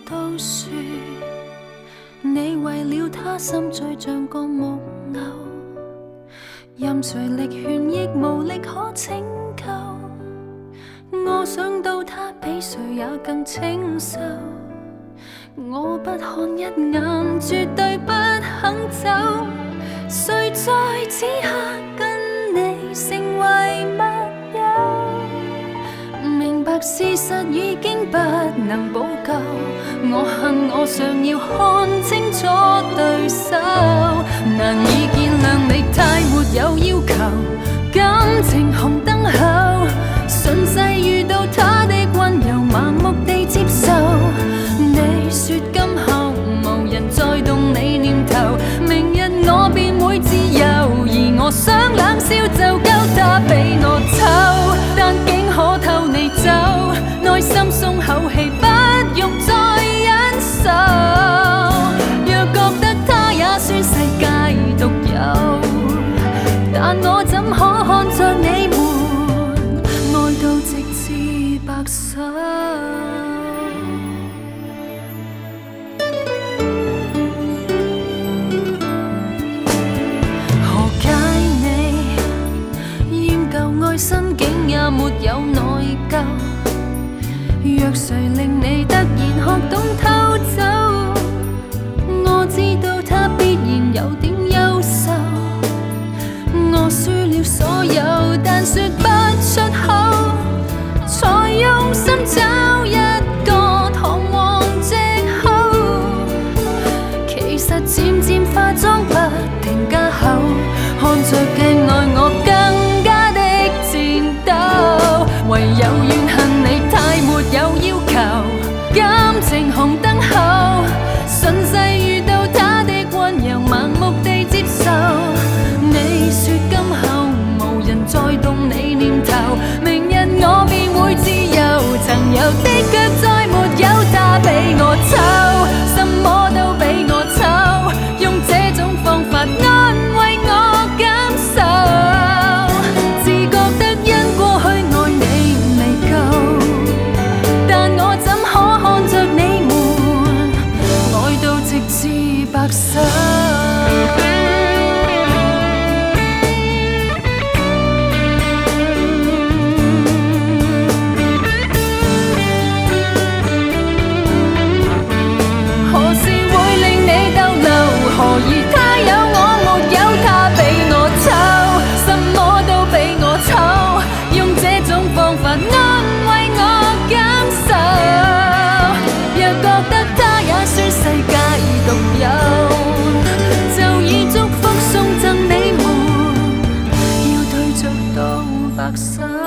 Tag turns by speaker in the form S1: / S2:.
S1: 都说，你为了他心醉像个木偶，任谁力劝亦无力可拯救。我想到他比谁也更清秀，我不看一眼，绝对不肯走。谁在此刻跟你成为密友？明白事实已经不能补救，我恨我尚要看清楚对手，难以见谅你太沒有要求，感情紅燈後，順勢遇到他的溫柔，盲目地接受。你說今後無人再動你念頭，明日我便會自由，而我想冷笑就夠他比我醜，但竟可透你走，內心鬆口氣，不用再忍受。若覺得他也算世界獨有，但我怎可看着你們愛到直至白首？何解你厭舊愛新竟也沒有內疚？若誰令你突然學懂偷走，我知道他必然有點優秀。我輸了所有，但說不出口，才用心找一個堂皇藉口。其實漸漸化妝不停加厚，看着鏡內我更加的顫抖。唯有怨恨你太沒有要求，感情紅燈後，順勢遇到他的溫柔，盲目地接受。你說今後無人再動你念頭，明日我便會自由，曾有的腳再沒有他比我醜，什麼都比我醜，用這種方法安慰我感受，自覺得因過去愛你未夠，但我怎可看着你們愛到直至白首？何以他有我沒有他比我醜，什麼都比我醜，用這種方法安慰我感受。若覺得他也算世界獨有，就以祝福送贈你們，要對着到白首。